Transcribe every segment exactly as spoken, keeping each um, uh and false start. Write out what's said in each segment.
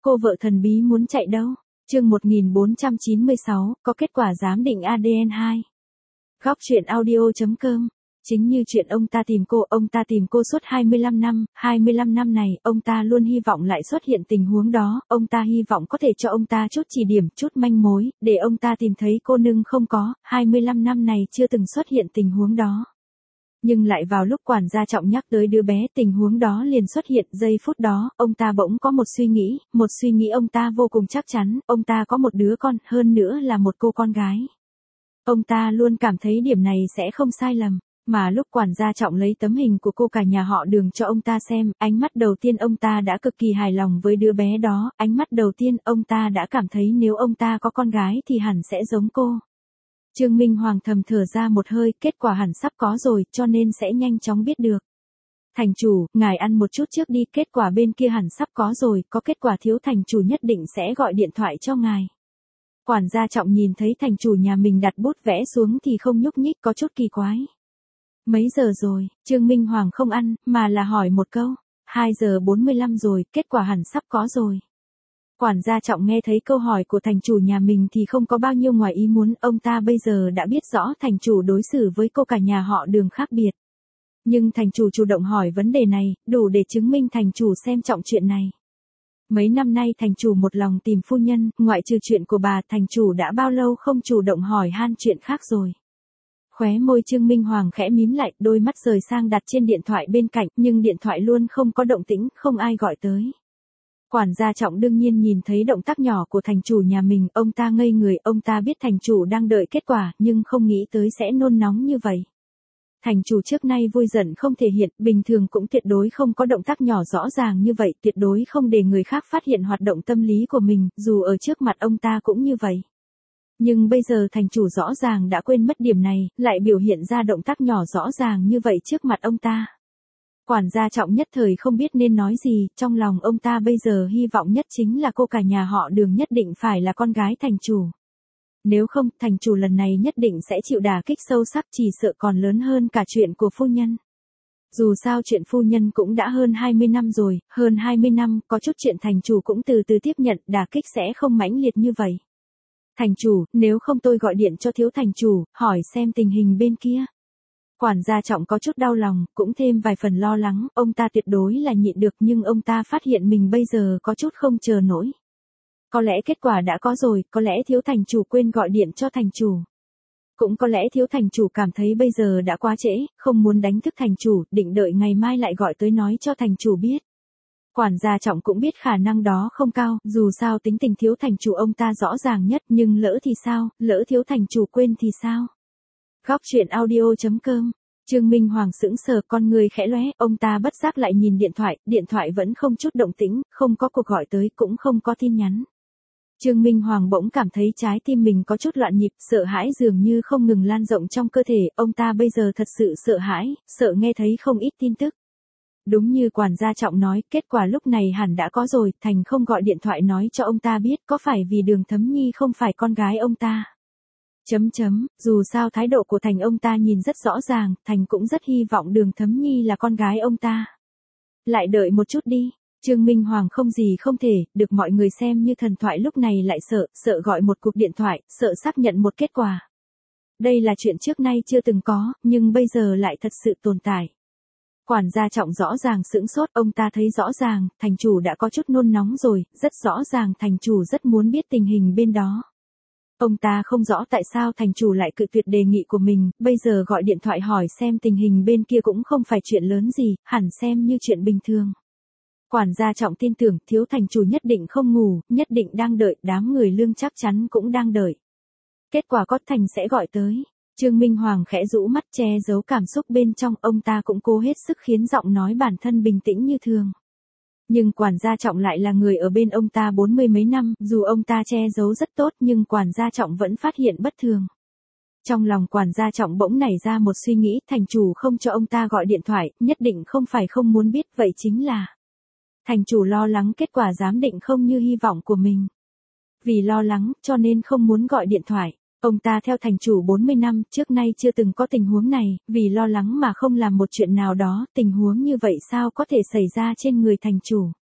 cô vợ thần bí muốn chạy đâu? Chương một nghìn bốn trăm chín mươi sáu, có kết quả giám định a đê en hai. Góc truyện audio chấm com. Chính như chuyện ông ta tìm cô, ông ta tìm cô suốt hai mươi lăm năm, hai mươi lăm năm này, ông ta luôn hy vọng lại xuất hiện tình huống đó, ông ta hy vọng có thể cho ông ta chút chỉ điểm, chút manh mối, để ông ta tìm thấy cô nhưng không có, hai mươi lăm năm này chưa từng xuất hiện tình huống đó. Nhưng lại vào lúc quản gia Trọng nhắc tới đứa bé, tình huống đó liền xuất hiện, giây phút đó, ông ta bỗng có một suy nghĩ, một suy nghĩ ông ta vô cùng chắc chắn, ông ta có một đứa con, hơn nữa là một cô con gái. Ông ta luôn cảm thấy điểm này sẽ không sai lầm. Mà lúc quản gia Trọng lấy tấm hình của cô cả nhà họ Đường cho ông ta xem, ánh mắt đầu tiên ông ta đã cực kỳ hài lòng với đứa bé đó, ánh mắt đầu tiên ông ta đã cảm thấy nếu ông ta có con gái thì hẳn sẽ giống cô. Trương Minh Hoàng thầm thở ra một hơi, kết quả hẳn sắp có rồi, cho nên sẽ nhanh chóng biết được. Thành chủ, ngài ăn một chút trước đi, kết quả bên kia hẳn sắp có rồi, có kết quả thiếu thành chủ nhất định sẽ gọi điện thoại cho ngài. Quản gia Trọng nhìn thấy thành chủ nhà mình đặt bút vẽ xuống thì không nhúc nhích, có chút kỳ quái. Mấy giờ rồi? Trương Minh Hoàng không ăn, mà là hỏi một câu. hai giờ bốn mươi lăm rồi, kết quả hẳn sắp có rồi. Quản gia Trọng nghe thấy câu hỏi của thành chủ nhà mình thì không có bao nhiêu ngoài ý muốn, ông ta bây giờ đã biết rõ thành chủ đối xử với cô cả nhà họ Đường khác biệt. Nhưng thành chủ chủ động hỏi vấn đề này, đủ để chứng minh thành chủ xem trọng chuyện này. Mấy năm nay thành chủ một lòng tìm phu nhân, ngoại trừ chuyện của bà, thành chủ đã bao lâu không chủ động hỏi han chuyện khác rồi. Khóe môi Trương Minh Hoàng khẽ mím lại, đôi mắt rời sang đặt trên điện thoại bên cạnh, nhưng điện thoại luôn không có động tĩnh, không ai gọi tới. Quản gia Trọng đương nhiên nhìn thấy động tác nhỏ của thành chủ nhà mình, ông ta ngây người, ông ta biết thành chủ đang đợi kết quả, nhưng không nghĩ tới sẽ nôn nóng như vậy. Thành chủ trước nay vui giận không thể hiện, bình thường cũng tuyệt đối không có động tác nhỏ rõ ràng như vậy, tuyệt đối không để người khác phát hiện hoạt động tâm lý của mình, dù ở trước mặt ông ta cũng như vậy. Nhưng bây giờ thành chủ rõ ràng đã quên mất điểm này, lại biểu hiện ra động tác nhỏ rõ ràng như vậy trước mặt ông ta. Quản gia Trọng nhất thời không biết nên nói gì, trong lòng ông ta bây giờ hy vọng nhất chính là cô cả nhà họ Đường nhất định phải là con gái thành chủ. Nếu không, thành chủ lần này nhất định sẽ chịu đả kích sâu sắc, chỉ sợ còn lớn hơn cả chuyện của phu nhân. Dù sao chuyện phu nhân cũng đã hơn hai mươi năm rồi, hơn hai mươi năm, có chút chuyện thành chủ cũng từ từ tiếp nhận, đả kích sẽ không mãnh liệt như vậy. Thành chủ, nếu không tôi gọi điện cho thiếu thành chủ, hỏi xem tình hình bên kia. Quản gia Trọng có chút đau lòng, cũng thêm vài phần lo lắng, ông ta tuyệt đối là nhịn được nhưng ông ta phát hiện mình bây giờ có chút không chờ nổi. Có lẽ kết quả đã có rồi, có lẽ thiếu thành chủ quên gọi điện cho thành chủ. Cũng có lẽ thiếu thành chủ cảm thấy bây giờ đã quá trễ, không muốn đánh thức thành chủ, định đợi ngày mai lại gọi tới nói cho thành chủ biết. Quản gia Trọng cũng biết khả năng đó không cao, dù sao tính tình thiếu thành chủ ông ta rõ ràng nhất, nhưng lỡ thì sao, lỡ thiếu thành chủ quên thì sao? Góc truyện audio chấm com. Trương Minh Hoàng sững sờ, con người khẽ lóe, ông ta bất giác lại nhìn điện thoại, điện thoại vẫn không chút động tĩnh, không có cuộc gọi tới, cũng không có tin nhắn. Trương Minh Hoàng bỗng cảm thấy trái tim mình có chút loạn nhịp, sợ hãi dường như không ngừng lan rộng trong cơ thể, ông ta bây giờ thật sự sợ hãi, sợ nghe thấy không ít tin tức. Đúng như quản gia Trọng nói, kết quả lúc này hẳn đã có rồi, Thành không gọi điện thoại nói cho ông ta biết, có phải vì Đường Thấm Nhi không phải con gái ông ta. Chấm chấm, dù sao thái độ của Thành ông ta nhìn rất rõ ràng, Thành cũng rất hy vọng Đường Thấm Nhi là con gái ông ta. Lại đợi một chút đi. Trương Minh Hoàng không gì không thể, được mọi người xem như thần thoại lúc này lại sợ, sợ gọi một cuộc điện thoại, sợ xác nhận một kết quả. Đây là chuyện trước nay chưa từng có, nhưng bây giờ lại thật sự tồn tại. Quản gia Trọng rõ ràng sững sốt, ông ta thấy rõ ràng, thành chủ đã có chút nôn nóng rồi, rất rõ ràng thành chủ rất muốn biết tình hình bên đó. Ông ta không rõ tại sao thành chủ lại cự tuyệt đề nghị của mình, bây giờ gọi điện thoại hỏi xem tình hình bên kia cũng không phải chuyện lớn gì, hẳn xem như chuyện bình thường. Quản gia Trọng tin tưởng thiếu thành chủ nhất định không ngủ, nhất định đang đợi, đám người Lương chắc chắn cũng đang đợi. Kết quả có Thành sẽ gọi tới. Trương Minh Hoàng khẽ rũ mắt che giấu cảm xúc bên trong, ông ta cũng cố hết sức khiến giọng nói bản thân bình tĩnh như thường. Nhưng quản gia Trọng lại là người ở bên ông ta bốn mươi mấy năm, dù ông ta che giấu rất tốt nhưng quản gia Trọng vẫn phát hiện bất thường. Trong lòng quản gia Trọng bỗng nảy ra một suy nghĩ, thành chủ không cho ông ta gọi điện thoại, nhất định không phải không muốn biết, vậy chính là thành chủ lo lắng kết quả giám định không như hy vọng của mình. Vì lo lắng, cho nên không muốn gọi điện thoại. Ông ta theo thành chủ bốn mươi năm, trước nay chưa từng có tình huống này, vì lo lắng mà không làm một chuyện nào đó, tình huống như vậy sao có thể xảy ra trên người thành chủ.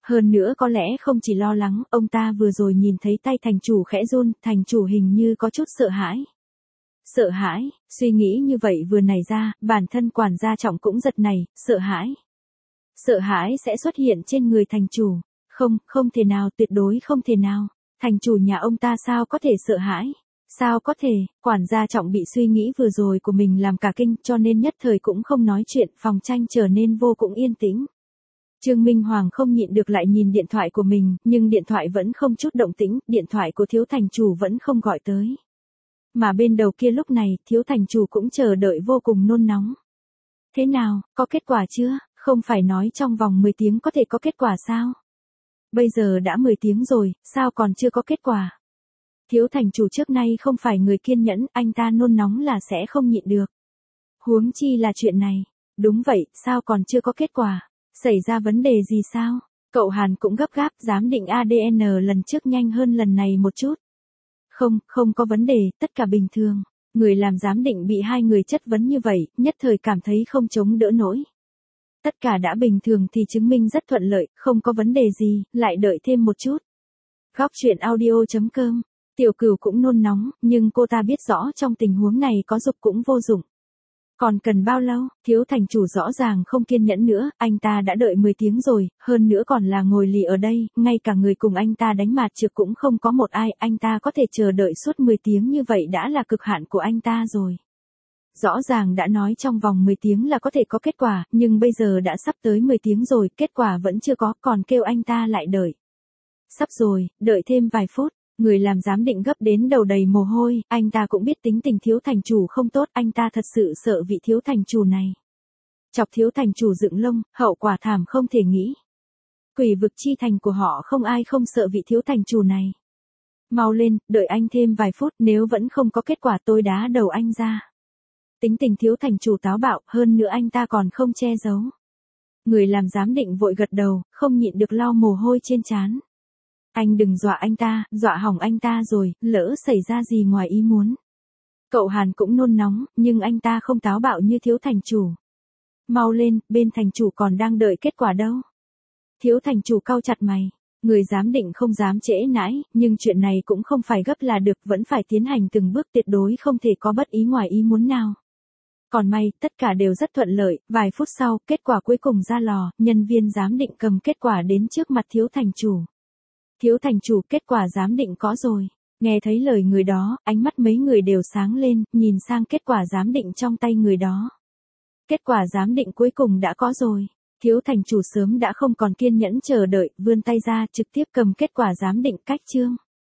Hơn nữa có lẽ không chỉ lo lắng, ông ta vừa rồi nhìn thấy tay thành chủ khẽ run, thành chủ hình như có chút sợ hãi. Sợ hãi, suy nghĩ như vậy vừa nảy ra, bản thân quản gia Trọng cũng giật nảy, sợ hãi. Sợ hãi sẽ xuất hiện trên người thành chủ. Không, không thể nào, tuyệt đối không thể nào. Thành chủ nhà ông ta sao có thể sợ hãi? Sao có thể, quản gia Trọng bị suy nghĩ vừa rồi của mình làm cả kinh cho nên nhất thời cũng không nói chuyện, phòng tranh trở nên vô cùng yên tĩnh. Trương Minh Hoàng không nhịn được lại nhìn điện thoại của mình, nhưng điện thoại vẫn không chút động tĩnh, điện thoại của thiếu thành chủ vẫn không gọi tới. Mà bên đầu kia lúc này, thiếu thành chủ cũng chờ đợi vô cùng nôn nóng. Thế nào, có kết quả chưa? Không phải nói trong vòng mười tiếng có thể có kết quả sao? Bây giờ đã mười tiếng rồi, sao còn chưa có kết quả? Thiếu thành chủ trước nay không phải người kiên nhẫn, anh ta nôn nóng là sẽ không nhịn được. Huống chi là chuyện này. Đúng vậy, sao còn chưa có kết quả? Xảy ra vấn đề gì sao? Cậu Hàn cũng gấp gáp, giám định a đê en lần trước nhanh hơn lần này một chút. Không, không có vấn đề, tất cả bình thường. Người làm giám định bị hai người chất vấn như vậy, nhất thời cảm thấy không chống đỡ nổi. Tất cả đã bình thường thì chứng minh rất thuận lợi, không có vấn đề gì, lại đợi thêm một chút. Góc truyện audio chấm com. Tiểu Cửu cũng nôn nóng, nhưng cô ta biết rõ trong tình huống này có dục cũng vô dụng. Còn cần bao lâu? Thiếu thành chủ rõ ràng không kiên nhẫn nữa, anh ta đã đợi mười tiếng rồi, hơn nữa còn là ngồi lì ở đây, ngay cả người cùng anh ta đánh mạt trược cũng không có một ai, anh ta có thể chờ đợi suốt mười tiếng như vậy đã là cực hạn của anh ta rồi. Rõ ràng đã nói trong vòng mười tiếng là có thể có kết quả, nhưng bây giờ đã sắp tới mười tiếng rồi, kết quả vẫn chưa có, còn kêu anh ta lại đợi. Sắp rồi, đợi thêm vài phút. Người làm giám định gấp đến đầu đầy mồ hôi, anh ta cũng biết tính tình thiếu thành chủ không tốt, anh ta thật sự sợ vị thiếu thành chủ này. Chọc thiếu thành chủ dựng lông, hậu quả thảm không thể nghĩ. Quỷ vực chi thành của họ không ai không sợ vị thiếu thành chủ này. Mau lên, đợi anh thêm vài phút, nếu vẫn không có kết quả tôi đá đầu anh ra. Tính tình thiếu thành chủ táo bạo, hơn nữa anh ta còn không che giấu. Người làm giám định vội gật đầu, không nhịn được lau mồ hôi trên trán. Anh đừng dọa anh ta, dọa hỏng anh ta rồi, lỡ xảy ra gì ngoài ý muốn. Cậu Hàn cũng nôn nóng, nhưng anh ta không táo bạo như thiếu thành chủ. Mau lên, bên thành chủ còn đang đợi kết quả đâu. Thiếu thành chủ cau chặt mày. Người giám định không dám trễ nãi, nhưng chuyện này cũng không phải gấp là được, vẫn phải tiến hành từng bước, tuyệt đối không thể có bất ý ngoài ý muốn nào. Còn may, tất cả đều rất thuận lợi, vài phút sau, kết quả cuối cùng ra lò, nhân viên giám định cầm kết quả đến trước mặt thiếu thành chủ. Thiếu thành chủ, kết quả giám định có rồi. Nghe thấy lời người đó, ánh mắt mấy người đều sáng lên, nhìn sang kết quả giám định trong tay người đó. Kết quả giám định cuối cùng đã có rồi. Thiếu thành chủ sớm đã không còn kiên nhẫn chờ đợi, vươn tay ra trực tiếp cầm kết quả giám định cách chương.